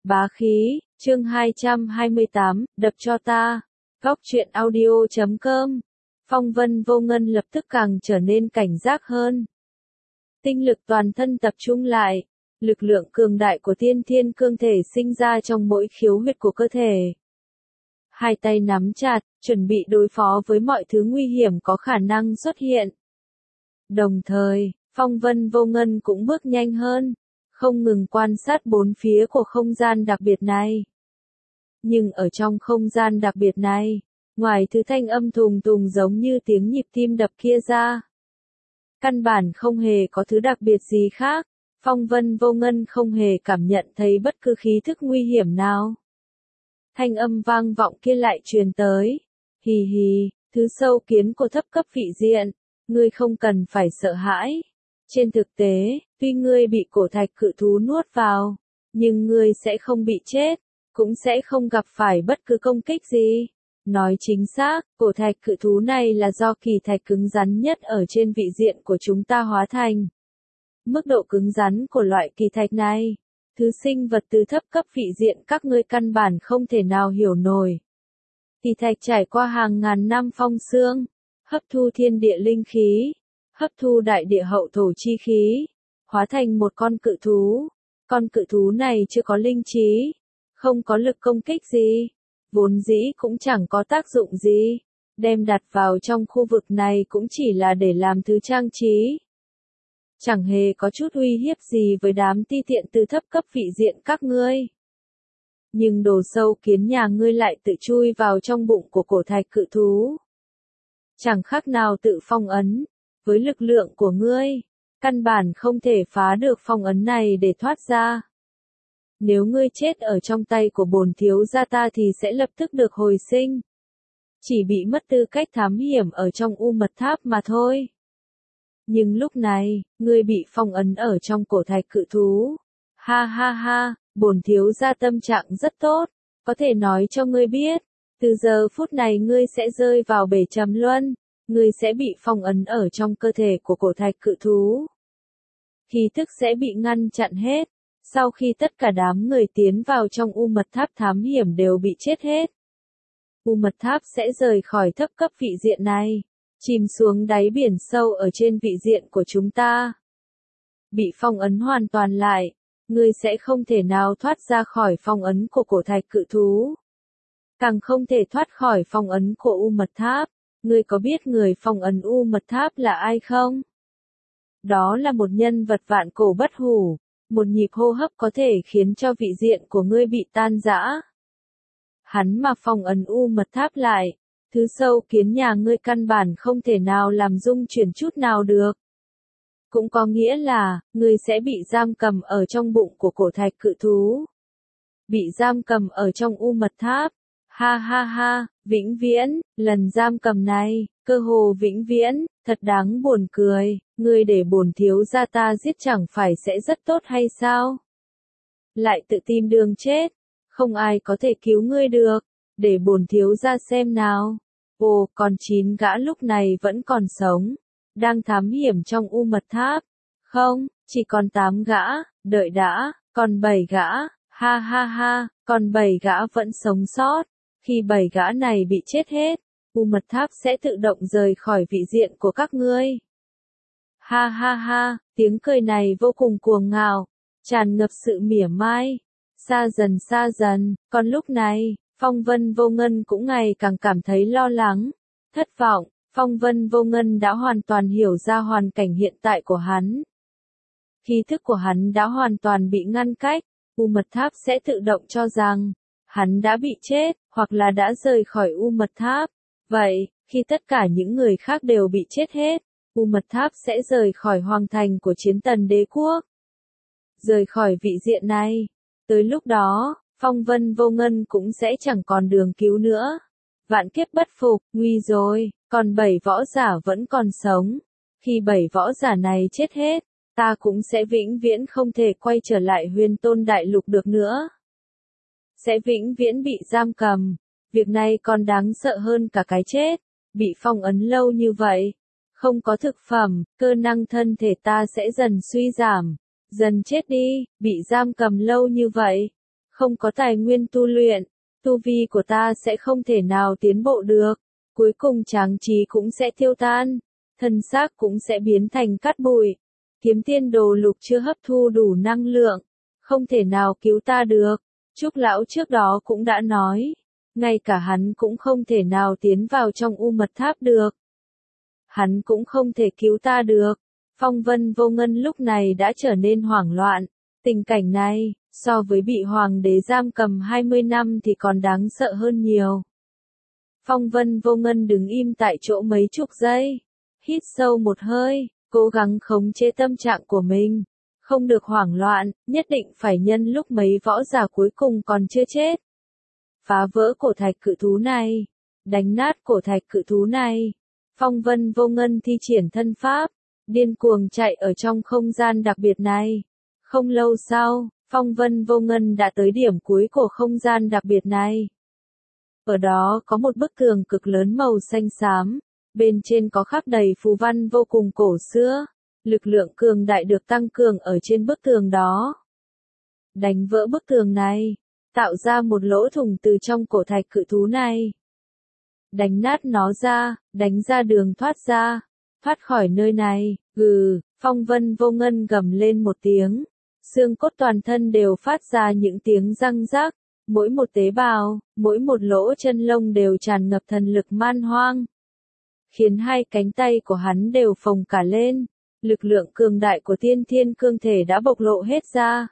Bá khí, chương 228, đập cho ta. Góc truyện audio.com. Phong Vân Vô Ngân lập tức càng trở nên cảnh giác hơn. Tinh lực toàn thân tập trung lại, lực lượng cường đại của tiên thiên cương thể sinh ra trong mỗi khiếu huyệt của cơ thể. Hai tay nắm chặt, chuẩn bị đối phó với mọi thứ nguy hiểm có khả năng xuất hiện. Đồng thời, Phong Vân Vô Ngân cũng bước nhanh hơn, không ngừng quan sát bốn phía của không gian đặc biệt này. Nhưng ở trong không gian đặc biệt này, ngoài thứ thanh âm thùng thùng giống như tiếng nhịp tim đập kia ra, căn bản không hề có thứ đặc biệt gì khác. Phong Vân Vô Ngân không hề cảm nhận thấy bất cứ khí thức nguy hiểm nào. Thanh âm vang vọng kia lại truyền tới. Hì hì, thứ sâu kiến của thấp cấp vị diện, ngươi không cần phải sợ hãi. Trên thực tế, tuy ngươi bị cổ thạch cự thú nuốt vào, nhưng ngươi sẽ không bị chết, cũng sẽ không gặp phải bất cứ công kích gì. Nói chính xác, cổ thạch cự thú này là do kỳ thạch cứng rắn nhất ở trên vị diện của chúng ta hóa thành. Mức độ cứng rắn của loại kỳ thạch này, thứ sinh vật từ thấp cấp vị diện các ngươi căn bản không thể nào hiểu nổi. Kỳ thạch trải qua hàng ngàn năm phong xương, hấp thu thiên địa linh khí, hấp thu đại địa hậu thổ chi khí, hóa thành một con cự thú. Con cự thú này chưa có linh trí, không có lực công kích gì, vốn dĩ cũng chẳng có tác dụng gì, đem đặt vào trong khu vực này cũng chỉ là để làm thứ trang trí. Chẳng hề có chút uy hiếp gì với đám ti tiện từ thấp cấp vị diện các ngươi. Nhưng đồ sâu kiến nhà ngươi lại tự chui vào trong bụng của cổ thạch cự thú. Chẳng khác nào tự phong ấn, với lực lượng của ngươi, căn bản không thể phá được phong ấn này để thoát ra. Nếu ngươi chết ở trong tay của bổn thiếu gia ta thì sẽ lập tức được hồi sinh. Chỉ bị mất tư cách thám hiểm ở trong U Mật Tháp mà thôi. Nhưng lúc này, ngươi bị phong ấn ở trong cổ thạch cự thú. Ha ha ha, bổn thiếu gia tâm trạng rất tốt, có thể nói cho ngươi biết, từ giờ phút này ngươi sẽ rơi vào bể trầm luân, ngươi sẽ bị phong ấn ở trong cơ thể của cổ thạch cự thú. Khí thức sẽ bị ngăn chặn hết, sau khi tất cả đám người tiến vào trong U Mật Tháp thám hiểm đều bị chết hết. U Mật Tháp sẽ rời khỏi thấp cấp vị diện này, chìm xuống đáy biển sâu ở trên vị diện của chúng ta. Bị phong ấn hoàn toàn lại, ngươi sẽ không thể nào thoát ra khỏi phong ấn của cổ thạch cự thú. Càng không thể thoát khỏi phong ấn của U Mật Tháp. Ngươi có biết người phong ấn U Mật Tháp là ai không? Đó là một nhân vật vạn cổ bất hủ, một nhịp hô hấp có thể khiến cho vị diện của ngươi bị tan rã. Hắn mà phong ấn U Mật Tháp lại, thứ sâu kiến nhà ngươi căn bản không thể nào làm rung chuyển chút nào được. Cũng có nghĩa là, ngươi sẽ bị giam cầm ở trong bụng của cổ thạch cự thú. Bị giam cầm ở trong U Mật Tháp. Ha ha ha, vĩnh viễn, lần giam cầm này, cơ hồ vĩnh viễn, thật đáng buồn cười, ngươi để bổn thiếu gia ta giết chẳng phải sẽ rất tốt hay sao? Lại tự tìm đường chết, không ai có thể cứu ngươi được, để bổn thiếu gia xem nào. Ồ, còn 9 gã lúc này vẫn còn sống, đang thám hiểm trong U Mật Tháp. Không, chỉ còn 8 gã, đợi đã, còn 7 gã, ha ha ha, còn 7 gã vẫn sống sót. Khi 7 gã này bị chết hết, U Mật Tháp sẽ tự động rời khỏi vị diện của các ngươi. Ha ha ha, tiếng cười này vô cùng cuồng ngạo, tràn ngập sự mỉa mai. Xa dần, còn lúc này, Phong Vân Vô Ngân cũng ngày càng cảm thấy lo lắng, thất vọng. Phong Vân Vô Ngân đã hoàn toàn hiểu ra hoàn cảnh hiện tại của hắn. Khí thức của hắn đã hoàn toàn bị ngăn cách, U Mật Tháp sẽ tự động cho rằng hắn đã bị chết, hoặc là đã rời khỏi U Mật Tháp. Vậy, khi tất cả những người khác đều bị chết hết, U Mật Tháp sẽ rời khỏi hoàng thành của Chiến Tần Đế Quốc. Rời khỏi vị diện này. Tới lúc đó, Phong Vân Vô Ngân cũng sẽ chẳng còn đường cứu nữa. Vạn kiếp bất phục, nguy rồi, còn 7 võ giả vẫn còn sống. Khi 7 võ giả này chết hết, ta cũng sẽ vĩnh viễn không thể quay trở lại Huyền Tôn Đại Lục được nữa. Sẽ vĩnh viễn bị giam cầm. Việc này còn đáng sợ hơn cả cái chết. Bị phong ấn lâu như vậy, không có thực phẩm, cơ năng thân thể ta sẽ dần suy giảm, dần chết đi. Bị giam cầm lâu như vậy, Không có tài nguyên tu luyện, tu vi của ta sẽ không thể nào tiến bộ được. Cuối cùng tráng trí cũng sẽ tiêu tan, thân xác cũng sẽ biến thành cát bụi. Kiếm tiên đồ lục chưa hấp thu đủ năng lượng, không thể nào cứu ta được. Trúc lão trước đó cũng đã nói, ngay cả hắn cũng không thể nào tiến vào trong U Mật Tháp được. Hắn cũng không thể cứu ta được. Phong Vân Vô Ngân lúc này đã trở nên hoảng loạn. Tình cảnh này, so với bị hoàng đế giam cầm 20 năm thì còn đáng sợ hơn nhiều. Phong Vân Vô Ngân đứng im tại chỗ mấy chục giây, hít sâu một hơi, cố gắng khống chế tâm trạng của mình. Không được hoảng loạn, nhất định phải nhân lúc mấy võ giả cuối cùng còn chưa chết. Phá vỡ cổ thạch cự thú này, đánh nát cổ thạch cự thú này. Phong Vân Vô Ngân thi triển thân pháp, điên cuồng chạy ở trong không gian đặc biệt này. Không lâu sau, Phong Vân Vô Ngân đã tới điểm cuối của không gian đặc biệt này. Ở đó có một bức tường cực lớn màu xanh xám, bên trên có khắc đầy phù văn vô cùng cổ xưa. Lực lượng cường đại được tăng cường ở trên bức tường đó. Đánh vỡ bức tường này, tạo ra một lỗ thủng từ trong cổ thạch cự thú này. Đánh nát nó ra, đánh ra đường thoát ra, thoát khỏi nơi này. Phong Vân Vô Ngân gầm lên một tiếng, xương cốt toàn thân đều phát ra những tiếng răng rắc, mỗi một tế bào, mỗi một lỗ chân lông đều tràn ngập thần lực man hoang, khiến hai cánh tay của hắn đều phồng cả lên. Lực lượng cường đại của tiên thiên cương thể đã bộc lộ hết ra.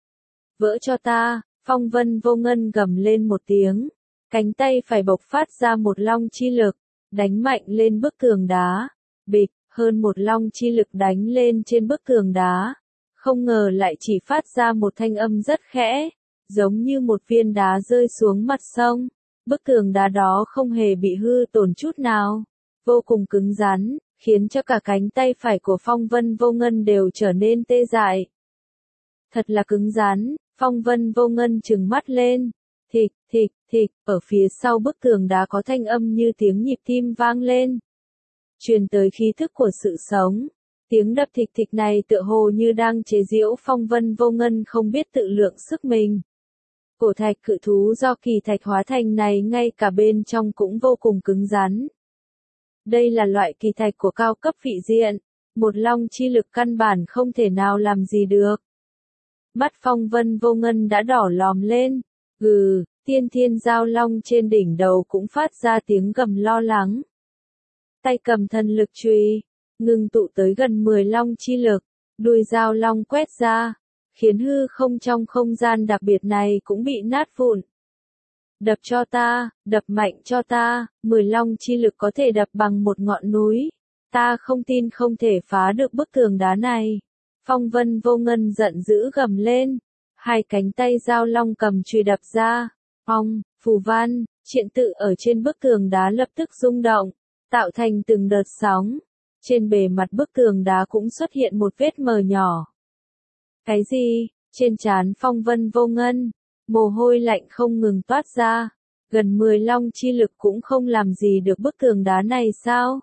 Vỡ cho ta, Phong Vân Vô Ngân gầm lên một tiếng, cánh tay phải bộc phát ra một long chi lực, đánh mạnh lên bức tường đá. Bịch, hơn một long chi lực đánh lên trên bức tường đá. Không ngờ lại chỉ phát ra một thanh âm rất khẽ, giống như một viên đá rơi xuống mặt sông. Bức tường đá đó không hề bị hư tổn chút nào, vô cùng cứng rắn, khiến cho cả cánh tay phải của Phong Vân Vô Ngân đều trở nên tê dại. Thật là cứng rắn, Phong Vân Vô Ngân trừng mắt lên. Thịch, thịch, thịch, ở phía sau bức tường đá có thanh âm như tiếng nhịp tim vang lên. Truyền tới khí thức của sự sống. Tiếng đập thịch thịch này tựa hồ như đang chế giễu Phong Vân Vô Ngân không biết tự lượng sức mình. Cổ thạch cự thú do kỳ thạch hóa thành này ngay cả bên trong cũng vô cùng cứng rắn. Đây là loại kỳ thạch của cao cấp vị diện, một long chi lực căn bản không thể nào làm gì được. Mắt Phong Vân Vô Ngân đã đỏ lòm lên, tiên thiên giao long trên đỉnh đầu cũng phát ra tiếng gầm lo lắng. Tay cầm thần lực chùy, ngưng tụ tới gần 10 long chi lực, đuôi giao long quét ra, khiến hư không trong không gian đặc biệt này cũng bị nát vụn. Đập cho ta, đập mạnh cho ta, 10 long chi lực có thể đập bằng một ngọn núi. Ta không tin không thể phá được bức tường đá này. Phong Vân Vô Ngân giận dữ gầm lên. Hai cánh tay giao long cầm chùy đập ra. Phù văn, triện tự ở trên bức tường đá lập tức rung động, tạo thành từng đợt sóng. Trên bề mặt bức tường đá cũng xuất hiện một vết mờ nhỏ. Cái gì? Trên trán Phong Vân Vô Ngân, mồ hôi lạnh không ngừng toát ra. Gần 10 long chi lực cũng không làm gì được bức tường đá này sao?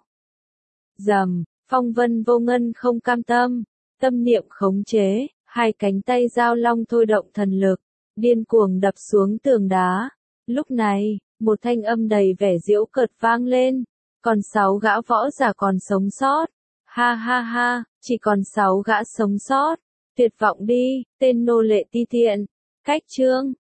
Rầm, Phong Vân Vô Ngân không cam tâm, tâm niệm khống chế, hai cánh tay giao long thôi động thần lực, điên cuồng đập xuống tường đá. Lúc này, một thanh âm đầy vẻ giễu cợt vang lên, còn 6 gã võ giả còn sống sót. Ha ha ha, chỉ còn 6 gã sống sót. Tuyệt vọng đi, tên nô lệ ti tiện. Cách chương